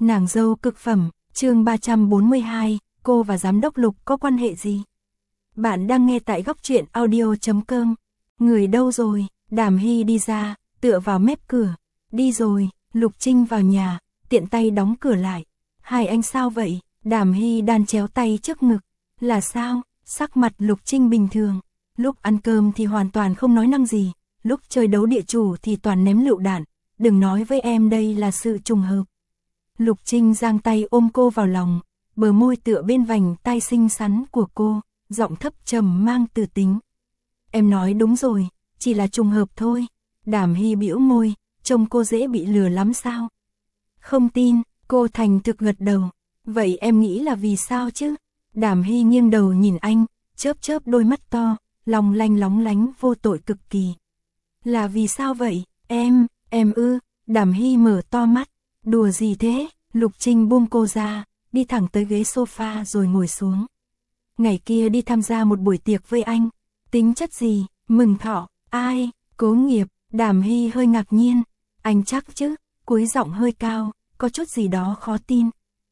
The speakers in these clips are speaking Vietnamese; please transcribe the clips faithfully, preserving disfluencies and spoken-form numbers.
Nàng dâu cực phẩm, chương ba trăm bốn mươi hai, cô và giám đốc Lục có quan hệ gì? Bạn đang nghe tại góc truyện audio chấm com. Người đâu rồi? Đàm Hy đi ra, tựa vào mép cửa. Đi rồi, Lục Trinh vào nhà, tiện tay đóng cửa lại. Hai anh sao vậy? Đàm Hy đan chéo tay trước ngực. Là sao? Sắc mặt Lục Trinh bình thường. Lúc ăn cơm thì hoàn toàn không nói năng gì. Lúc chơi đấu địa chủ thì toàn ném lựu đạn. Đừng nói với em đây là sự trùng hợp. Lục Trinh giang tay ôm cô vào lòng, bờ môi tựa bên vành tai xinh xắn của cô, giọng thấp trầm mang từ tính. Em nói đúng rồi, chỉ là trùng hợp thôi. Đàm Hy bĩu môi, trông cô dễ bị lừa lắm sao? Không tin, cô thành thực gật đầu. Vậy em nghĩ là vì sao chứ? Đàm Hy nghiêng đầu nhìn anh, chớp chớp đôi mắt to, long lanh lóng lánh vô tội cực kỳ. Là vì sao vậy? Em, em ư? Đàm Hy mở to mắt. Đùa gì thế? Lục Trinh buông cô ra, đi thẳng tới ghế sofa rồi ngồi xuống. Ngày kia đi tham gia một buổi tiệc với anh. Tính chất gì? Mừng thọ. Ai? Cố Nghiệp. Đàm Hy hơi ngạc nhiên. Anh chắc chứ? Cúi giọng hơi cao, có chút gì đó khó tin.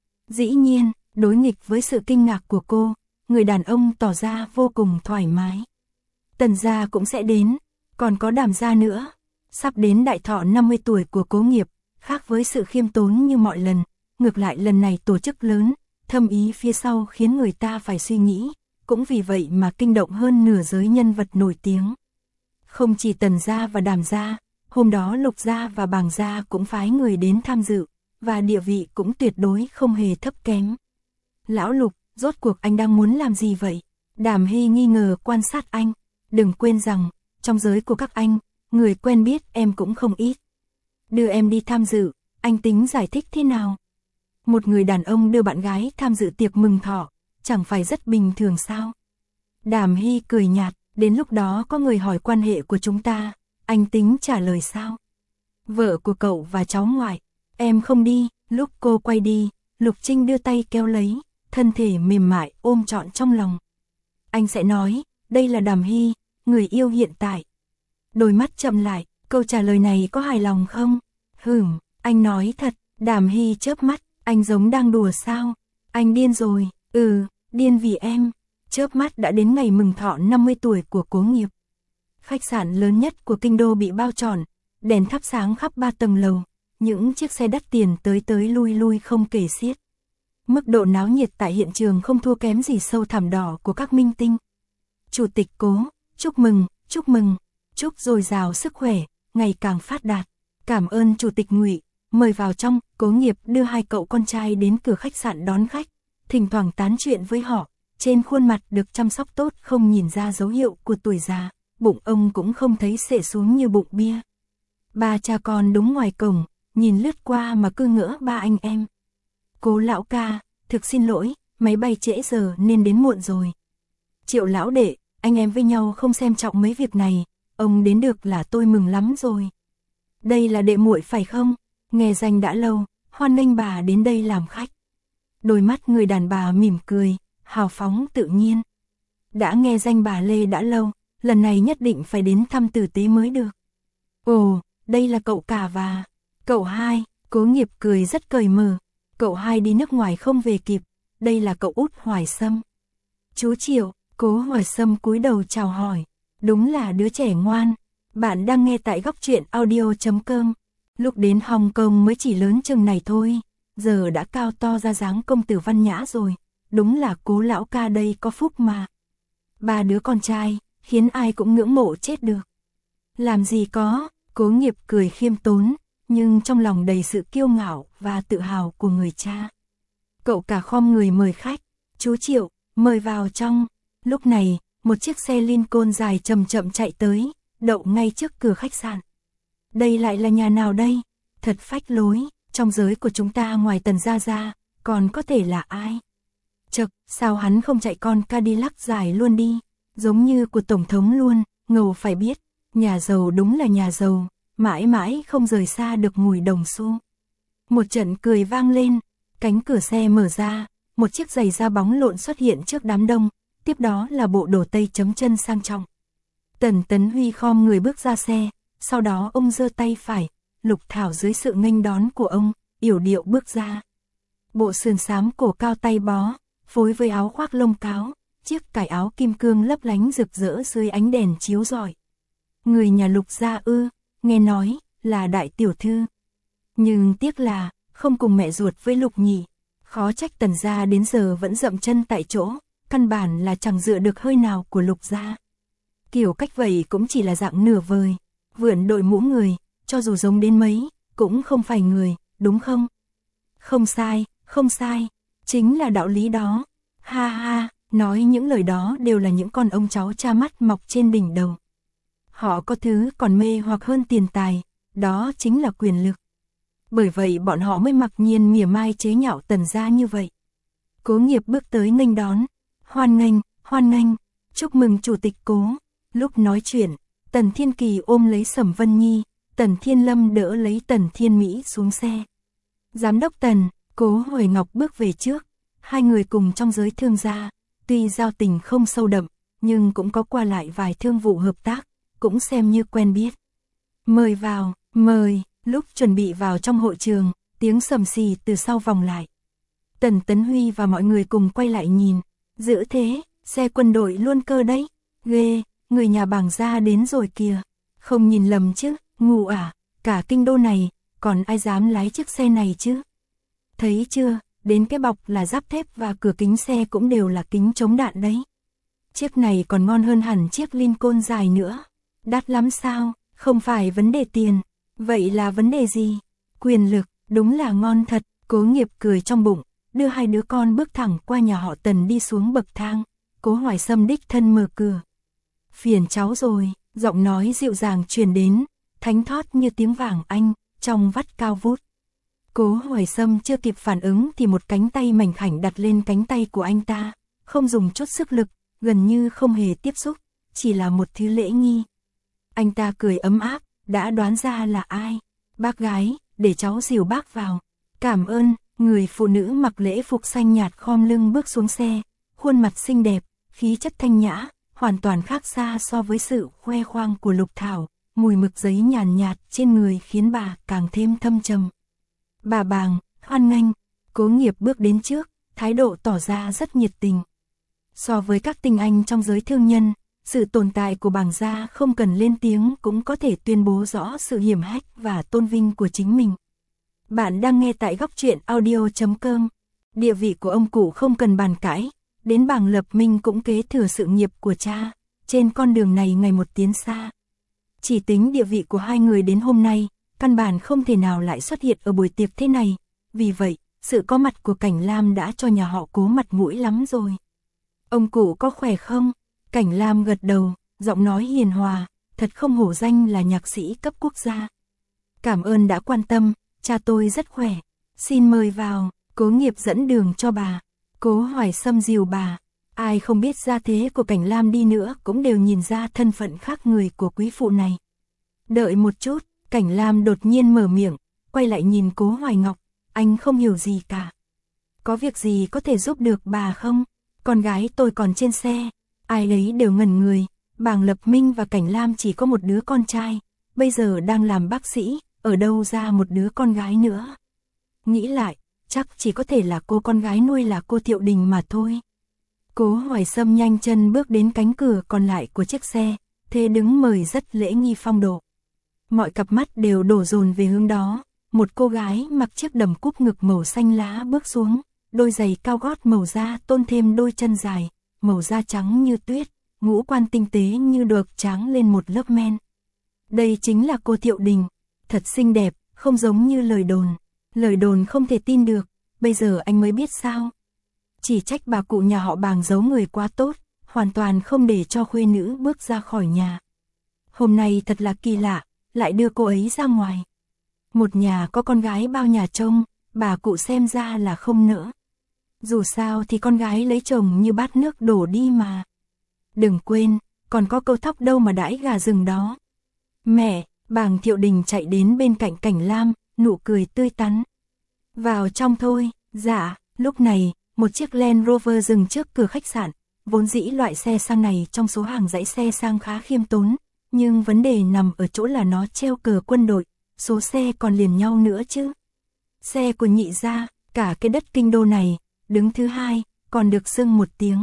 Dĩ nhiên, đối nghịch với sự kinh ngạc của cô, người đàn ông tỏ ra vô cùng thoải mái. Tần gia cũng sẽ đến, còn có Đàm gia nữa. Sắp đến đại thọ năm mươi tuổi của Cố Nghiệp, khác với sự khiêm tốn như mọi lần, ngược lại lần này tổ chức lớn, thâm ý phía sau khiến người ta phải suy nghĩ, cũng vì vậy mà kinh động hơn nửa giới nhân vật nổi tiếng. Không chỉ Tần gia và Đàm gia, hôm đó Lục gia và Bàng gia cũng phái người đến tham dự, và địa vị cũng tuyệt đối không hề thấp kém. Lão Lục, rốt cuộc anh đang muốn làm gì vậy? Đàm Hy nghi ngờ quan sát anh. Đừng quên rằng, trong giới của các anh, người quen biết em cũng không ít. Đưa em đi tham dự, anh tính giải thích thế nào? Một người đàn ông đưa bạn gái tham dự tiệc mừng thọ, chẳng phải rất bình thường sao? Đàm Hy cười nhạt, đến lúc đó có người hỏi quan hệ của chúng ta, anh tính trả lời sao? Vợ của cậu và cháu ngoại, em không đi. Lúc cô quay đi, Lục Trinh đưa tay kéo lấy, thân thể mềm mại ôm trọn trong lòng. Anh sẽ nói, đây là Đàm Hy, người yêu hiện tại. Đôi mắt chậm lại, câu trả lời này có hài lòng không? Hửm, anh nói thật. Đàm Hy chớp mắt, anh giống đang đùa sao? Anh điên rồi. Ừ, điên vì em. Chớp mắt đã đến ngày mừng thọ năm mươi tuổi của Cố Nghiệp. Khách sạn lớn nhất của kinh đô bị bao trọn, đèn thắp sáng khắp ba tầng lầu, những chiếc xe đắt tiền tới tới lui lui không kể xiết. Mức độ náo nhiệt tại hiện trường không thua kém gì sâu thảm đỏ của các minh tinh. Chủ tịch Cố, chúc mừng, chúc mừng, chúc dồi dào sức khỏe, ngày càng phát đạt. Cảm ơn Chủ tịch Ngụy, mời vào trong. Cố Nghiệp đưa hai cậu con trai đến cửa khách sạn đón khách, thỉnh thoảng tán chuyện với họ, trên khuôn mặt được chăm sóc tốt không nhìn ra dấu hiệu của tuổi già, bụng ông cũng không thấy xệ xuống như bụng bia. Ba cha con đứng ngoài cổng, nhìn lướt qua mà cứ ngỡ ba anh em. Cố lão ca, thực xin lỗi, máy bay trễ giờ nên đến muộn rồi. Triệu lão đệ, anh em với nhau không xem trọng mấy việc này, ông đến được là tôi mừng lắm rồi. Đây là đệ muội phải không? Nghe danh đã lâu, hoan nghênh bà đến đây làm khách. Đôi mắt người đàn bà mỉm cười, hào phóng tự nhiên. Đã nghe danh bà Lê đã lâu, lần này nhất định phải đến thăm tử tế mới được. Ồ, đây là cậu cả và cậu hai. Cố Nghiệp cười rất cởi mở. Cậu hai đi nước ngoài không về kịp, đây là cậu út Hoài Sâm. Chú Triệu. Cố Hoài Sâm cúi đầu chào hỏi. Đúng là đứa trẻ ngoan. Bạn đang nghe tại góc truyện audio chấm com. Lúc đến Hồng Kông mới chỉ lớn chừng này thôi, giờ đã cao to ra dáng công tử văn nhã rồi. Đúng là Cố lão ca đây có phúc mà. Ba đứa con trai, khiến ai cũng ngưỡng mộ chết được. Làm gì có, Cố Nghiệp cười khiêm tốn, nhưng trong lòng đầy sự kiêu ngạo và tự hào của người cha. Cậu cả khom người mời khách. Chú Triệu, mời vào trong. Lúc này, một chiếc xe Lincoln dài chậm chậm chạy tới, đậu ngay trước cửa khách sạn. Đây lại là nhà nào đây? Thật phách lối, trong giới của chúng ta ngoài Tần gia ra, còn có thể là ai? Chậc, sao hắn không chạy con Cadillac dài luôn đi, giống như của Tổng thống luôn. Ngầu phải biết, nhà giàu đúng là nhà giàu, mãi mãi không rời xa được mùi đồng xu. Một trận cười vang lên, cánh cửa xe mở ra, một chiếc giày da bóng lộn xuất hiện trước đám đông, tiếp đó là bộ đồ tây chấm chân sang trọng. Tần Tấn Huy khom người bước ra xe, sau đó ông giơ tay phải, Lục Thảo dưới sự nghênh đón của ông, yểu điệu bước ra, bộ sườn xám cổ cao tay bó, phối với áo khoác lông cáo, chiếc cài áo kim cương lấp lánh rực rỡ dưới ánh đèn chiếu rọi. Người nhà Lục gia ư, nghe nói là đại tiểu thư. Nhưng tiếc là không cùng mẹ ruột với Lục nhị, khó trách Tần gia đến giờ vẫn dậm chân tại chỗ, căn bản là chẳng dựa được hơi nào của Lục gia. Kiểu cách vậy cũng chỉ là dạng nửa vời, vượn đội mũ người, cho dù giống đến mấy, cũng không phải người, đúng không? Không sai, không sai, chính là đạo lý đó. Ha ha, nói những lời đó đều là những con ông cháu cha mắt mọc trên đỉnh đầu. Họ có thứ còn mê hoặc hơn tiền tài, đó chính là quyền lực. Bởi vậy bọn họ mới mặc nhiên mỉa mai chế nhạo Tần gia như vậy. Cố Nghiệp bước tới nghênh đón, hoan nghênh, hoan nghênh, chúc mừng chủ tịch Cố. Lúc nói chuyện, Tần Thiên Kỳ ôm lấy Sẩm Vân Nhi, Tần Thiên Lâm đỡ lấy Tần Thiên Mỹ xuống xe. Giám đốc Tần, Cố Hoài Ngọc bước về trước, hai người cùng trong giới thương gia, tuy giao tình không sâu đậm, nhưng cũng có qua lại vài thương vụ hợp tác, cũng xem như quen biết. Mời vào, mời, lúc chuẩn bị vào trong hội trường, tiếng sầm xì từ sau vòng lại. Tần Tấn Huy và mọi người cùng quay lại nhìn, dữ thế, xe quân đội luôn cơ đấy, ghê, người nhà Bàng gia đến rồi kìa, không nhìn lầm chứ, ngu à, cả kinh đô này, còn ai dám lái chiếc xe này chứ? Thấy chưa, đến cái bọc là giáp thép và cửa kính xe cũng đều là kính chống đạn đấy. Chiếc này còn ngon hơn hẳn chiếc Lincoln dài nữa. Đắt lắm sao, không phải vấn đề tiền, vậy là vấn đề gì? Quyền lực, đúng là ngon thật. Cố Nghiệp cười trong bụng, đưa hai đứa con bước thẳng qua nhà họ Tần đi xuống bậc thang. Cố Hoài Sâm đích thân mở cửa. Phiền cháu rồi, giọng nói dịu dàng truyền đến, thánh thót như tiếng vàng Anh, trong vắt cao vút. Cố Hoài Sâm chưa kịp phản ứng thì một cánh tay mảnh khảnh đặt lên cánh tay của anh ta, không dùng chút sức lực, gần như không hề tiếp xúc, chỉ là một thứ lễ nghi. Anh ta cười ấm áp, đã đoán ra là ai. Bác gái, để cháu dìu bác vào. Cảm ơn, người phụ nữ mặc lễ phục xanh nhạt khom lưng bước xuống xe, khuôn mặt xinh đẹp, khí chất thanh nhã, hoàn toàn khác xa so với sự khoe khoang của Lục Thảo, mùi mực giấy nhàn nhạt trên người khiến bà càng thêm thâm trầm. Bà Bàng, hoan nghênh. Cố Nghiệp bước đến trước, thái độ tỏ ra rất nhiệt tình. So với các tinh anh trong giới thương nhân, sự tồn tại của Bàng gia không cần lên tiếng cũng có thể tuyên bố rõ sự hiểm hách và tôn vinh của chính mình. Bạn đang nghe tại góc truyện audio chấm com. Địa vị của ông cụ không cần bàn cãi, đến Bàng Lập Minh cũng kế thừa sự nghiệp của cha, trên con đường này ngày một tiến xa. Chỉ tính địa vị của hai người đến hôm nay, căn bản không thể nào lại xuất hiện ở buổi tiệc thế này, vì vậy, sự có mặt của Cảnh Lam đã cho nhà họ Cố mặt mũi lắm rồi. Ông cụ có khỏe không? Cảnh Lam gật đầu, giọng nói hiền hòa, thật không hổ danh là nhạc sĩ cấp quốc gia. Cảm ơn đã quan tâm, cha tôi rất khỏe, xin mời vào. Cố Nghiệp dẫn đường cho bà. Cố Hoài Sâm dìu bà, ai không biết gia thế của Cảnh Lam đi nữa cũng đều nhìn ra thân phận khác người của quý phụ này. Đợi một chút, Cảnh Lam đột nhiên mở miệng, quay lại nhìn Cố Hoài Ngọc, anh không hiểu gì cả. Có việc gì có thể giúp được bà không? Con gái tôi còn trên xe. Ai đấy đều ngẩn người, Bàng Lập Minh và Cảnh Lam chỉ có một đứa con trai, bây giờ đang làm bác sĩ, ở đâu ra một đứa con gái nữa. Nghĩ lại, chắc chỉ có thể là cô con gái nuôi là cô Thiệu Đình mà thôi. Cố Hoài Sâm nhanh chân bước đến cánh cửa còn lại của chiếc xe, thế đứng mời rất lễ nghi phong độ. Mọi cặp mắt đều đổ dồn về hướng đó, một cô gái mặc chiếc đầm cúp ngực màu xanh lá bước xuống, đôi giày cao gót màu da tôn thêm đôi chân dài, màu da trắng như tuyết, ngũ quan tinh tế như được tráng lên một lớp men. Đây chính là cô Thiệu Đình, thật xinh đẹp, không giống như lời đồn. Lời đồn không thể tin được, bây giờ anh mới biết sao. Chỉ trách bà cụ nhà họ Bàng giấu người quá tốt, hoàn toàn không để cho khuê nữ bước ra khỏi nhà. Hôm nay thật là kỳ lạ, lại đưa cô ấy ra ngoài. Một nhà có con gái bao nhà trông, bà cụ xem ra là không nỡ. Dù sao thì con gái lấy chồng như bát nước đổ đi mà. Đừng quên, còn có câu thóc đâu mà đãi gà rừng đó. Mẹ, Bàng Thiệu Đình chạy đến bên cạnh Cảnh Lam, nụ cười tươi tắn. Vào trong thôi. Dạ. Lúc này, một chiếc Land Rover dừng trước cửa khách sạn. Vốn dĩ loại xe sang này trong số hàng dãy xe sang khá khiêm tốn, nhưng vấn đề nằm ở chỗ là nó treo cờ quân đội, số xe còn liền nhau nữa chứ. Xe của nhị gia, Cả cái đất kinh đô này, đứng thứ hai, còn được xưng một tiếng.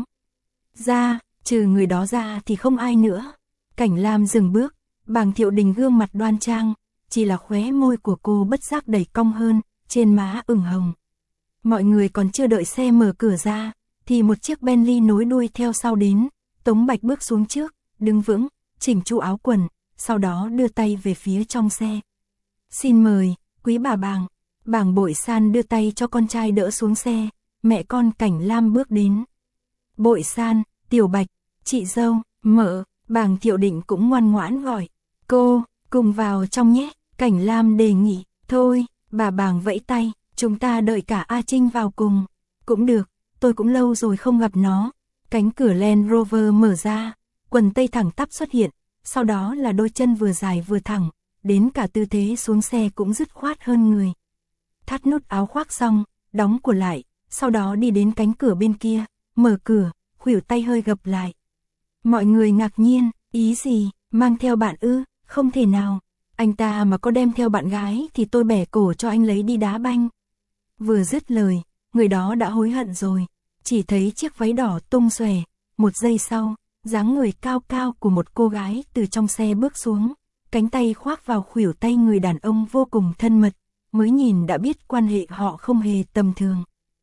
Ra, trừ người đó ra thì không ai nữa. Cảnh Lam dừng bước, Bàng Thiệu Đình gương mặt đoan trang, chỉ là khóe môi của cô bất giác đẩy cong hơn, trên má ửng hồng. Mọi người còn chưa đợi xe mở cửa ra, thì một chiếc Bentley nối đuôi theo sau đến. Tống Bạch bước xuống trước, đứng vững, chỉnh chu áo quần, sau đó đưa tay về phía trong xe. Xin mời, quý bà Bàng. Bàng Bội San đưa tay cho con trai đỡ xuống xe, mẹ con Cảnh Lam bước đến. Bội San, Tiểu Bạch, chị dâu, mợ, Bàng Thiệu Định cũng ngoan ngoãn gọi. Cô, cùng vào trong nhé, Cảnh Lam đề nghị. Thôi, bà Bàng vẫy tay, chúng ta đợi cả A Trinh vào cùng. Cũng được, tôi cũng lâu rồi không gặp nó. Cánh cửa Land Rover mở ra, quần tây thẳng tắp xuất hiện, sau đó là đôi chân vừa dài vừa thẳng, đến cả tư thế xuống xe cũng dứt khoát hơn người. Thắt nút áo khoác xong, đóng cửa lại, sau đó đi đến cánh cửa bên kia, mở cửa, khuỷu tay hơi gập lại. Mọi người ngạc nhiên, ý gì, mang theo bạn ư, không thể nào, anh ta mà có đem theo bạn gái thì tôi bẻ cổ cho anh lấy đi đá banh. Vừa dứt lời, người đó đã hối hận rồi, chỉ thấy chiếc váy đỏ tung xòe, một giây sau, dáng người cao cao của một cô gái từ trong xe bước xuống, cánh tay khoác vào khuỷu tay người đàn ông vô cùng thân mật, mới nhìn đã biết quan hệ họ không hề tầm thường.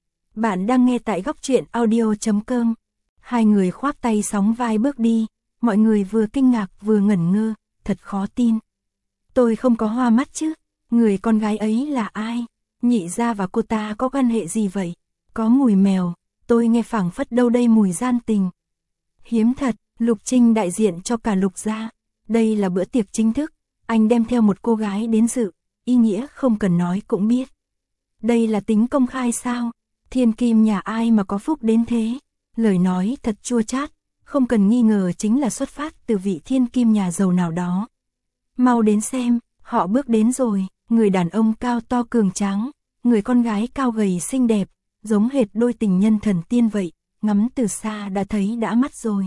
Bạn đang nghe tại góc truyện audio chấm com. Hai người khoác tay sóng vai bước đi, mọi người vừa kinh ngạc vừa ngẩn ngơ, thật khó tin. Tôi không có hoa mắt chứ, người con gái ấy là ai? Nhị gia và cô ta có quan hệ gì vậy? Có mùi mèo, tôi nghe phảng phất đâu đây mùi gian tình. Hiếm thật, Lục Trinh đại diện cho cả Lục gia. Đây là bữa tiệc chính thức, anh đem theo một cô gái đến dự, ý nghĩa không cần nói cũng biết. Đây là tính công khai sao? Thiên kim nhà ai mà có phúc đến thế? Lời nói thật chua chát, không cần nghi ngờ chính là xuất phát từ vị thiên kim nhà giàu nào đó. Mau đến xem, họ bước đến rồi, người đàn ông cao to cường tráng, người con gái cao gầy xinh đẹp, giống hệt đôi tình nhân thần tiên vậy, ngắm từ xa đã thấy đã mắt rồi.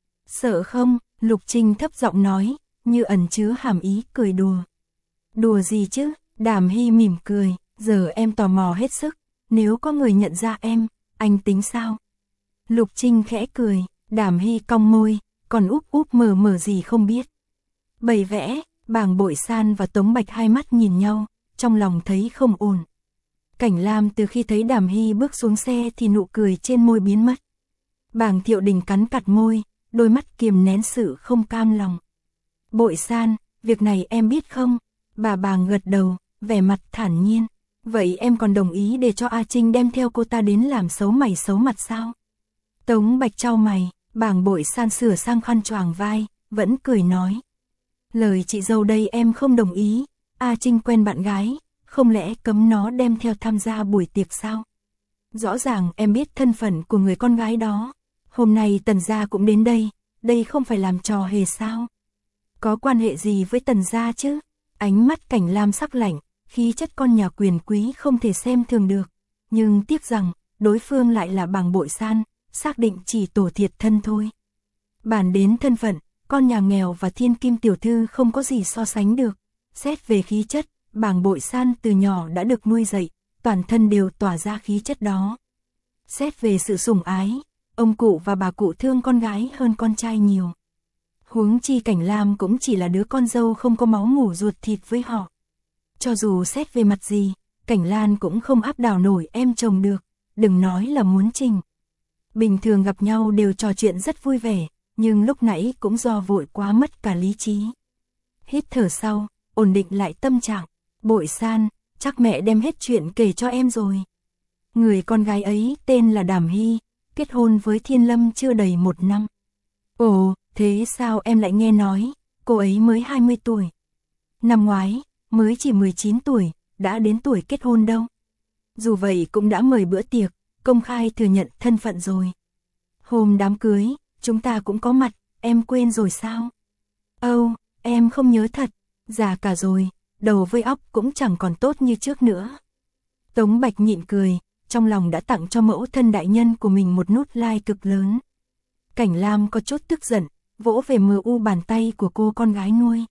Sợ không? Lục Trinh thấp giọng nói, như ẩn chứa hàm ý cười đùa. Đùa gì chứ? Đàm Hy mỉm cười, giờ em tò mò hết sức, nếu có người nhận ra em, anh tính sao? Lục Trinh khẽ cười, Đàm Hy cong môi, còn úp úp mờ mờ gì không biết. Bày vẽ, Bàng Bội San và Tống Bạch hai mắt nhìn nhau, trong lòng thấy không ổn. Cảnh Lam từ khi thấy Đàm Hy bước xuống xe thì nụ cười trên môi biến mất. Bàng Thiệu Đình cắn cặt môi, đôi mắt kiềm nén sự không cam lòng. Bội San, việc này em biết không? Bà Bàng gật đầu, vẻ mặt thản nhiên. Vậy em còn đồng ý để cho A Trinh đem theo cô ta đến làm xấu mày xấu mặt sao? Tống Bạch chau mày, Bàng Bội San sửa sang khăn choàng vai, vẫn cười nói. Lời chị dâu đây em không đồng ý, A Trinh quen bạn gái, không lẽ cấm nó đem theo tham gia buổi tiệc sao? Rõ ràng em biết thân phận của người con gái đó, hôm nay Tần gia cũng đến đây, đây không phải làm trò hề sao? Có quan hệ gì với Tần gia chứ? Ánh mắt Cảnh Lam sắc lạnh, khí chất con nhà quyền quý không thể xem thường được, nhưng tiếc rằng đối phương lại là Bàng Bội San, xác định chỉ tổ thiệt thân thôi. Bản đến thân phận, con nhà nghèo và thiên kim tiểu thư không có gì so sánh được. Xét về khí chất, Bàng Bội San từ nhỏ đã được nuôi dạy, toàn thân đều tỏa ra khí chất đó. Xét về sự sủng ái, ông cụ và bà cụ thương con gái hơn con trai nhiều. Huống chi Cảnh Lam cũng chỉ là đứa con dâu không có máu mủ ruột thịt với họ. Cho dù xét về mặt gì, Cảnh Lan cũng không áp đảo nổi em chồng được, đừng nói là muốn trình. Bình thường gặp nhau đều trò chuyện rất vui vẻ, nhưng lúc nãy cũng do vội quá mất cả lý trí. Hít thở sau, ổn định lại tâm trạng. Bội San, chắc mẹ đem hết chuyện kể cho em rồi. Người con gái ấy tên là Đàm Hy, kết hôn với Thiên Lâm chưa đầy một năm. Ồ, thế sao em lại nghe nói, cô ấy mới hai mươi tuổi. Năm ngoái, mới chỉ mười chín tuổi, đã đến tuổi kết hôn đâu. Dù vậy cũng đã mời bữa tiệc, công khai thừa nhận thân phận rồi. Hôm đám cưới, chúng ta cũng có mặt, em quên rồi sao? Âu, oh, em không nhớ thật, già cả rồi, đầu với óc cũng chẳng còn tốt như trước nữa. Tống Bạch nhịn cười, trong lòng đã tặng cho mẫu thân đại nhân của mình một nút like cực lớn. Cảnh Lam có chút tức giận, vỗ về mờ u bàn tay của cô con gái nuôi.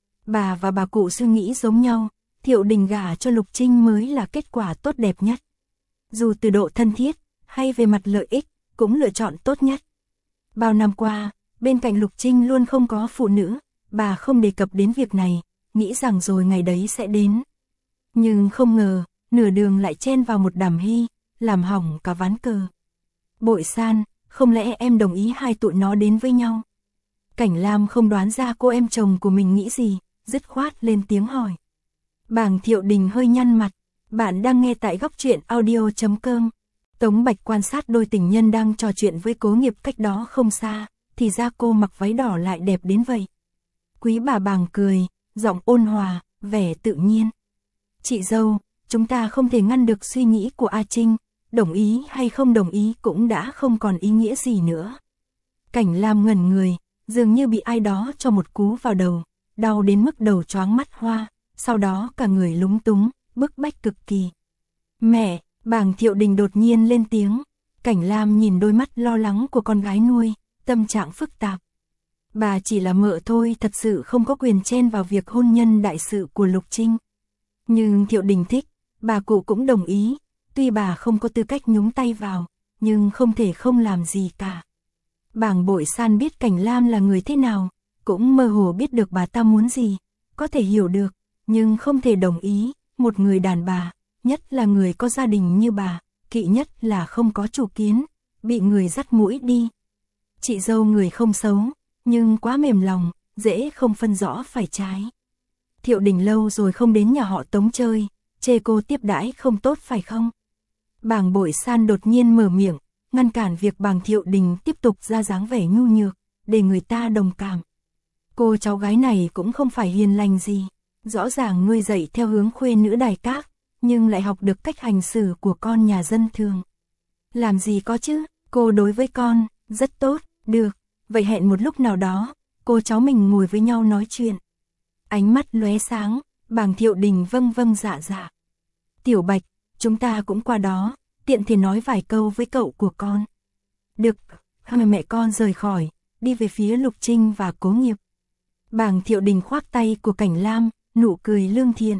Bà và bà cụ suy nghĩ giống nhau, Thiệu Đình gả cho Lục Trinh mới là kết quả tốt đẹp nhất. dù từ độ thân thiết, hay về mặt lợi ích, cũng lựa chọn tốt nhất. Bao năm qua, bên cạnh Lục Trinh luôn không có phụ nữ, bà không đề cập đến việc này, nghĩ rằng rồi ngày đấy sẽ đến. Nhưng không ngờ, nửa đường lại chen vào một Đàm Hy, làm hỏng cả ván cờ. Bội San, không lẽ em đồng ý hai tụi nó đến với nhau? Cảnh Lam không đoán ra cô em chồng của mình nghĩ gì, dứt khoát lên tiếng hỏi. Bàng Thiệu Đình hơi nhăn mặt, bạn đang nghe tại góc truyện audio chấm com. Tống Bạch quan sát đôi tình nhân đang trò chuyện với Cố Nghiệp cách đó không xa, thì ra cô mặc váy đỏ lại đẹp đến vậy. Quý bà Bàng cười, giọng ôn hòa, vẻ tự nhiên. Chị dâu, chúng ta không thể ngăn được suy nghĩ của A Trinh, đồng ý hay không đồng ý cũng đã không còn ý nghĩa gì nữa. Cảnh Lam ngẩn người, dường như bị ai đó cho một cú vào đầu, đau đến mức đầu choáng mắt hoa, sau đó cả người lúng túng, bức bách cực kỳ. Mẹ, Bàng Thiệu Đình đột nhiên lên tiếng. Cảnh Lam nhìn đôi mắt lo lắng của con gái nuôi, tâm trạng phức tạp. Bà chỉ là mợ thôi, thật sự không có quyền chen vào việc hôn nhân đại sự của Lục Trinh. Nhưng Thiệu Đình thích, bà cụ cũng đồng ý, tuy bà không có tư cách nhúng tay vào, nhưng không thể không làm gì cả. Bàng Bội San biết Cảnh Lam là người thế nào, cũng mơ hồ biết được bà ta muốn gì, có thể hiểu được, nhưng không thể đồng ý, một người đàn bà, nhất là người có gia đình như bà, kỵ nhất là không có chủ kiến, bị người dắt mũi đi. Chị dâu người không xấu, nhưng quá mềm lòng, dễ không phân rõ phải trái. Thiệu Đình lâu rồi không đến nhà họ Tống chơi, chê cô tiếp đãi không tốt phải không? Bàng Bội San đột nhiên mở miệng, ngăn cản việc Bàng Thiệu Đình tiếp tục ra dáng vẻ nhu nhược, để người ta đồng cảm. Cô cháu gái này cũng không phải hiền lành gì, rõ ràng nuôi dạy theo hướng khuê nữ đài các, nhưng lại học được cách hành xử của con nhà dân thường. Làm gì có chứ, cô đối với con, rất tốt, được, vậy hẹn một lúc nào đó, cô cháu mình ngồi với nhau nói chuyện. Ánh mắt lóe sáng, Bàng Thiệu Đình vâng vâng dạ dạ. Tiểu Bạch, chúng ta cũng qua đó, tiện thể nói vài câu với cậu của con. Được, hai mẹ con rời khỏi, đi về phía Lục Trinh và Cố Nghiệp. Bàng Thiệu Đình khoác tay của Cảnh Lam, nụ cười lương thiện.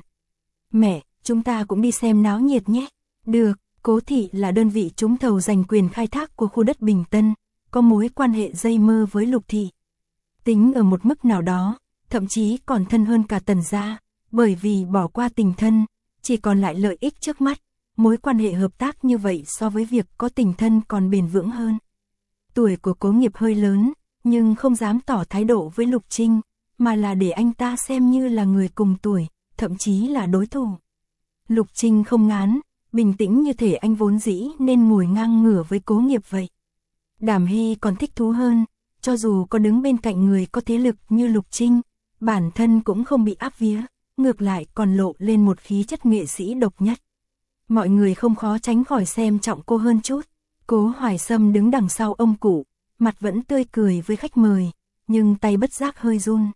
Mẹ, chúng ta cũng đi xem náo nhiệt nhé. Được, Cố Thị là đơn vị trúng thầu giành quyền khai thác của khu đất Bình Tân, có mối quan hệ dây mơ với Lục Thị. Tính ở một mức nào đó, thậm chí còn thân hơn cả Tần gia, bởi vì bỏ qua tình thân, chỉ còn lại lợi ích trước mắt, mối quan hệ hợp tác như vậy so với việc có tình thân còn bền vững hơn. Tuổi của Cố Nghiệp hơi lớn, nhưng không dám tỏ thái độ với Lục Trinh, mà là để anh ta xem như là người cùng tuổi, thậm chí là đối thủ. Lục Trinh không ngán, bình tĩnh như thể anh vốn dĩ nên ngồi ngang ngửa với Cố Nghiệp vậy. Đàm Hy còn thích thú hơn, cho dù có đứng bên cạnh người có thế lực như Lục Trinh, bản thân cũng không bị áp vía, ngược lại còn lộ lên một khí chất nghệ sĩ độc nhất. Mọi người không khó tránh khỏi xem trọng cô hơn chút. Cố Hoài Sâm đứng đằng sau ông cụ, mặt vẫn tươi cười với khách mời, nhưng tay bất giác hơi run.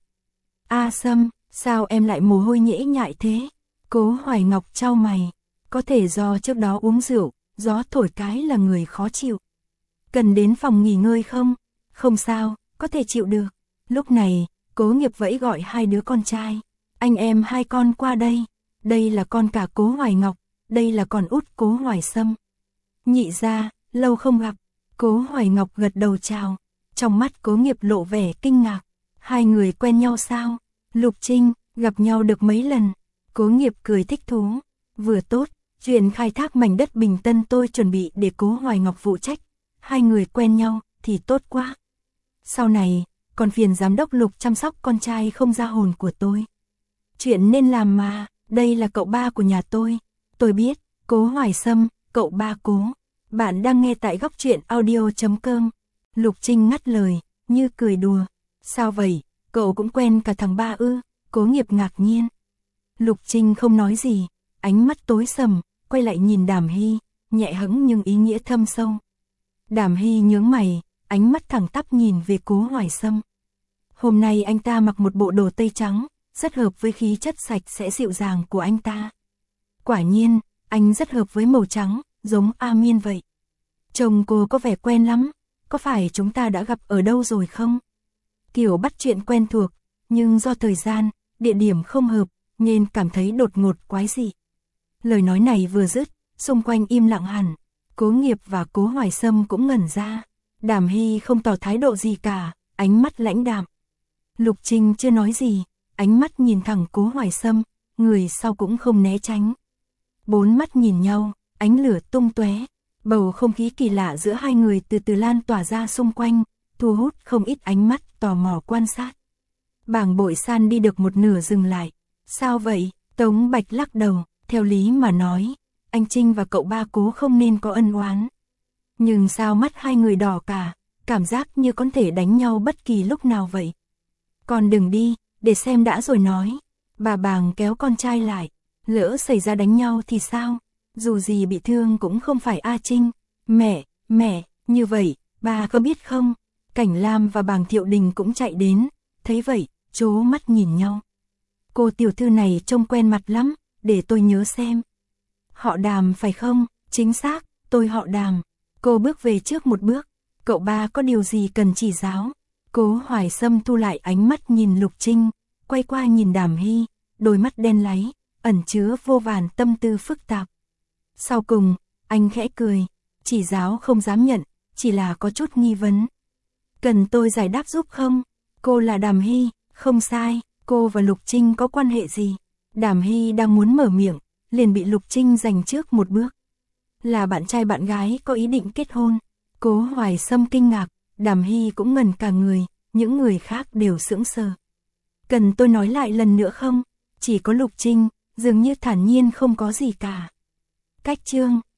A Sâm, sao em lại mồ hôi nhễ nhại thế? Cố Hoài Ngọc chau mày, có thể do trước đó uống rượu, gió thổi cái là người khó chịu. Cần đến phòng nghỉ ngơi không? Không sao, có thể chịu được. Lúc này, Cố Nghiệp vẫy gọi hai đứa con trai. Anh em hai con qua đây. Đây là con cả Cố Hoài Ngọc, đây là con út Cố Hoài Sâm. Nhị gia, lâu không gặp. Cố Hoài Ngọc gật đầu chào. Trong mắt Cố Nghiệp lộ vẻ kinh ngạc. Hai người quen nhau sao? Lục Trinh, gặp nhau được mấy lần. Cố Nghiệp cười thích thú. Vừa tốt, chuyện khai thác mảnh đất Bình Tân tôi chuẩn bị để Cố Hoài Ngọc phụ trách. Hai người quen nhau thì tốt quá. Sau này, còn phiền giám đốc Lục chăm sóc con trai không ra hồn của tôi. Chuyện nên làm mà, đây là cậu ba của nhà tôi. Tôi biết, Cố Hoài Sâm, cậu ba Cố. Bạn đang nghe tại góc truyện audio chấm com. Lục Trinh ngắt lời, như cười đùa. Sao vậy, cậu cũng quen cả thằng ba ư? Cố Nghiệp ngạc nhiên. Lục Trinh không nói gì, ánh mắt tối sầm, quay lại nhìn Đàm Hy, nhẹ hững nhưng ý nghĩa thâm sâu. Đàm Hy nhướng mày, ánh mắt thẳng tắp nhìn về Cố Hoài Sâm. Hôm nay anh ta mặc một bộ đồ tây trắng, rất hợp với khí chất sạch sẽ dịu dàng của anh ta. Quả nhiên, anh rất hợp với màu trắng, giống A Miên vậy. Chồng cô có vẻ quen lắm, có phải chúng ta đã gặp ở đâu rồi không? Kiểu bắt chuyện quen thuộc, nhưng do thời gian, địa điểm không hợp, nên cảm thấy đột ngột quái dị. Lời nói này vừa dứt, xung quanh im lặng hẳn. Cố Nghiệp và Cố Hoài Sâm cũng ngẩn ra. Đàm Hy không tỏ thái độ gì cả, ánh mắt lãnh đạm. Lục Trinh chưa nói gì, ánh mắt nhìn thẳng Cố Hoài Sâm, người sau cũng không né tránh. Bốn mắt nhìn nhau, ánh lửa tung tóe, bầu không khí kỳ lạ giữa hai người từ từ lan tỏa ra xung quanh, thu hút không ít ánh mắt tò mò quan sát. Bảng Bội San đi được một nửa dừng lại. Sao vậy? Tống Bạch lắc đầu, theo lý mà nói, anh Trinh và cậu ba Cố không nên có ân oán. Nhưng sao mắt hai người đỏ cả, cảm giác như có thể đánh nhau bất kỳ lúc nào vậy. Còn đừng đi, để xem đã rồi nói. Bà Bàng kéo con trai lại, lỡ xảy ra đánh nhau thì sao? Dù gì bị thương cũng không phải A Trinh. Mẹ, mẹ, như vậy, bà có biết không? Cảnh Lam và Bàng Thiệu Đình cũng chạy đến, thấy vậy, trố mắt nhìn nhau. Cô tiểu thư này trông quen mặt lắm, để tôi nhớ xem. Họ Đàm phải không? Chính xác, tôi họ Đàm. Cô bước về trước một bước, cậu ba có điều gì cần chỉ giáo? Cố Hoài Sâm thu lại ánh mắt nhìn Lục Trinh, quay qua nhìn Đàm Hy, đôi mắt đen láy, ẩn chứa vô vàn tâm tư phức tạp. Sau cùng, anh khẽ cười, chỉ giáo không dám nhận, chỉ là có chút nghi vấn. Cần tôi giải đáp giúp không? Cô là Đàm Hy, không sai, cô và Lục Trinh có quan hệ gì? Đàm Hy đang muốn mở miệng, liền bị Lục Trinh giành trước một bước. Là bạn trai bạn gái có ý định kết hôn. Cố Hoài Sâm kinh ngạc, Đàm Hy cũng ngẩn cả người, những người khác đều sững sờ. Cần tôi nói lại lần nữa không? Chỉ có Lục Trinh, dường như thản nhiên không có gì cả. Cách chương